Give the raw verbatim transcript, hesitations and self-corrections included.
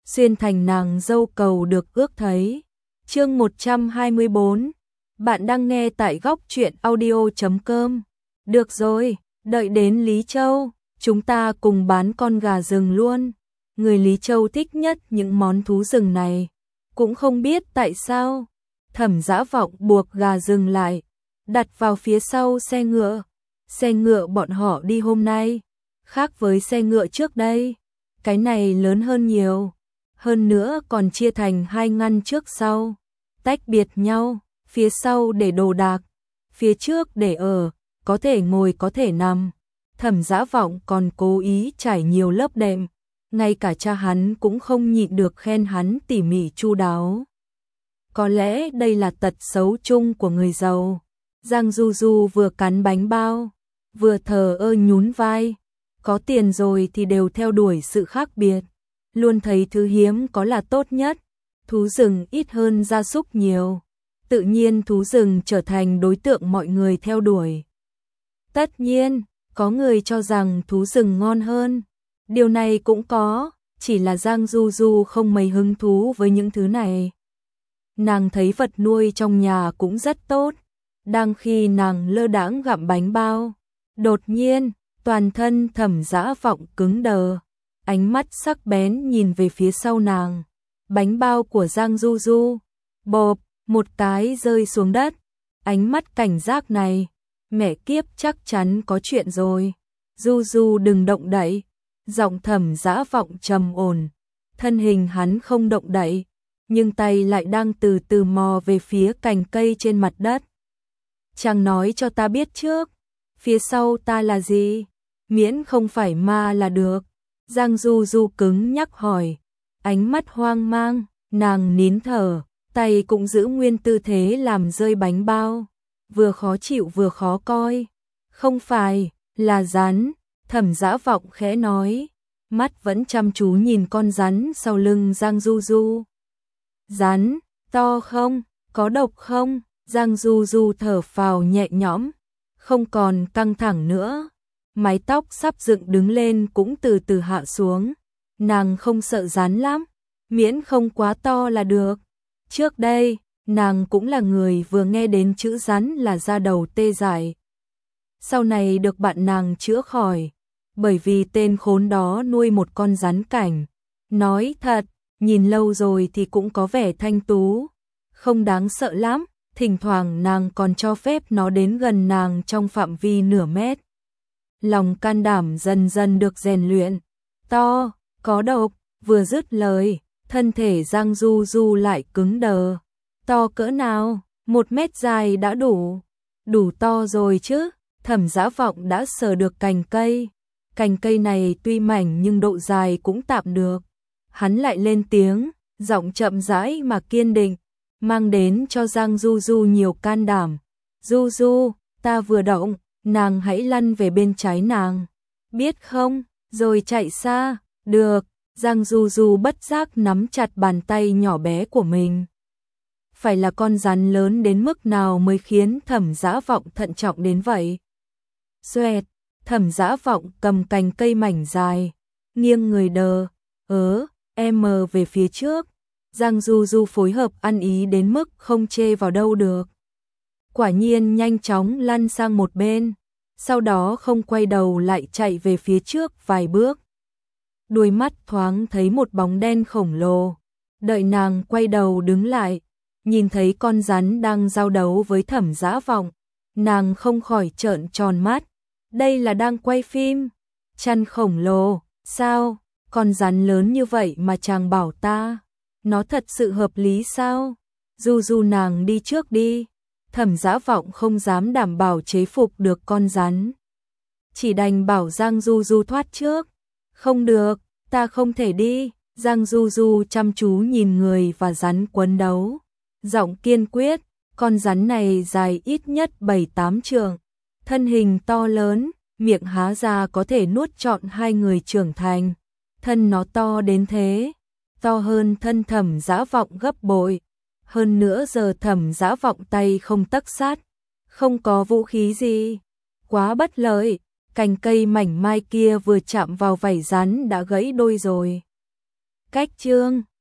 xuyên thành nàng dâu cầu được ước thấy. Chương một trăm hai mươi bốn. Bạn đang nghe tại góc truyện audio chấm com. Được rồi, đợi đến Lý Châu, chúng ta cùng bán con gà rừng luôn. Người Lý Châu thích nhất những món thú rừng này, cũng không biết tại sao. Thẩm Dã Vọng buộc gà rừng lại, đặt vào phía sau xe ngựa. Xe ngựa bọn họ đi hôm nay khác với xe ngựa trước đây, cái này lớn hơn nhiều, hơn nữa còn chia thành hai ngăn trước sau, tách biệt nhau, phía sau để đồ đạc, phía trước để ở, có thể ngồi có thể nằm. Thẩm Dã Vọng còn cố ý trải nhiều lớp đệm, ngay cả cha hắn cũng không nhịn được khen hắn tỉ mỉ chu đáo. Có lẽ đây là tật xấu chung của người giàu. Giang Du Du vừa cắn bánh bao, vừa thờ ơ nhún vai. Có tiền rồi thì đều theo đuổi sự khác biệt, luôn thấy thứ hiếm có là tốt nhất. Thú rừng ít hơn gia súc nhiều, tự nhiên thú rừng trở thành đối tượng mọi người theo đuổi. Tất nhiên, có người cho rằng thú rừng ngon hơn, điều này cũng có, chỉ là Giang Du Du không mấy hứng thú với những thứ này. Nàng thấy vật nuôi trong nhà cũng rất tốt. Đang khi nàng lơ đãng gặm bánh bao, đột nhiên, toàn thân Thẩm Dã Vọng cứng đờ, ánh mắt sắc bén nhìn về phía sau nàng. Bánh bao của Giang Du Du, bộp, một cái rơi xuống đất. Ánh mắt cảnh giác này, mẹ kiếp chắc chắn có chuyện rồi. Du Du đừng động đậy. Giọng Thẩm Dã Vọng trầm ổn, thân hình hắn không động đậy, nhưng tay lại đang từ từ mò về phía cành cây trên mặt đất. Chàng nói cho ta biết trước, phía sau ta là gì? Miễn không phải ma là được. Giang Du Du cứng nhắc hỏi, ánh mắt hoang mang, nàng nín thở, tay cũng giữ nguyên tư thế làm rơi bánh bao, vừa khó chịu vừa khó coi. Không phải, là rắn. Thẩm Dã Vọng khẽ nói, mắt vẫn chăm chú nhìn con rắn sau lưng Giang Du Du. Rắn, to không? Có độc không? Giang Du Du thở phào nhẹ nhõm, không còn căng thẳng nữa. Mái tóc sắp dựng đứng lên cũng từ từ hạ xuống. Nàng không sợ rắn lắm, miễn không quá to là được. Trước đây, nàng cũng là người vừa nghe đến chữ rắn là da đầu tê dại. Sau này được bạn nàng chữa khỏi, bởi vì tên khốn đó nuôi một con rắn cảnh. Nói thật, nhìn lâu rồi thì cũng có vẻ thanh tú, không đáng sợ lắm. Thỉnh thoảng nàng còn cho phép nó đến gần nàng trong phạm vi nửa mét. Lòng can đảm dần dần được rèn luyện. To, có độc, vừa dứt lời, thân thể Giang Du Du lại cứng đờ. To cỡ nào? Một mét dài đã đủ. Đủ to rồi chứ. Thẩm Dã Vọng đã sờ được cành cây. Cành cây này tuy mảnh nhưng độ dài cũng tạm được. Hắn lại lên tiếng, giọng chậm rãi mà kiên định, mang đến cho Giang Du Du nhiều can đảm. Du Du, ta vừa động, nàng hãy lăn về bên trái nàng, biết không? Rồi chạy xa. Được. Giang Du Du bất giác nắm chặt bàn tay nhỏ bé của mình. Phải là con rắn lớn đến mức nào mới khiến Thẩm Dã Vọng thận trọng đến vậy? Xoẹt, Thẩm Dã Vọng cầm cành cây mảnh dài, nghiêng người đờ, ớ, em mờ về phía trước. Giang Du Du phối hợp ăn ý đến mức không chê vào đâu được. Quả nhiên nhanh chóng lăn sang một bên, sau đó không quay đầu lại chạy về phía trước vài bước. Đuôi mắt thoáng thấy một bóng đen khổng lồ. Đợi nàng quay đầu đứng lại, nhìn thấy con rắn đang giao đấu với Thẩm Dã Vọng, nàng không khỏi trợn tròn mắt. Đây là đang quay phim? Chăn khổng lồ, sao? Con rắn lớn như vậy mà chàng bảo ta, nó thật sự hợp lý sao? Du Du nàng đi trước đi. Thẩm Dã Vọng không dám đảm bảo chế phục được con rắn, chỉ đành bảo Giang Du Du thoát trước. Không được, ta không thể đi. Giang Du Du chăm chú nhìn người và rắn quấn đấu, giọng kiên quyết. Con rắn này dài ít nhất bảy tám trượng, thân hình to lớn, miệng há ra có thể nuốt trọn hai người trưởng thành. Thân nó to đến thế, to hơn thân Thẩm Dã Vọng gấp bội. Hơn nữa giờ Thẩm Dã Vọng tay không tấc sắt, không có vũ khí gì. Quá bất lợi, cành cây mảnh mai kia vừa chạm vào vảy rắn đã gãy đôi rồi. Cách chương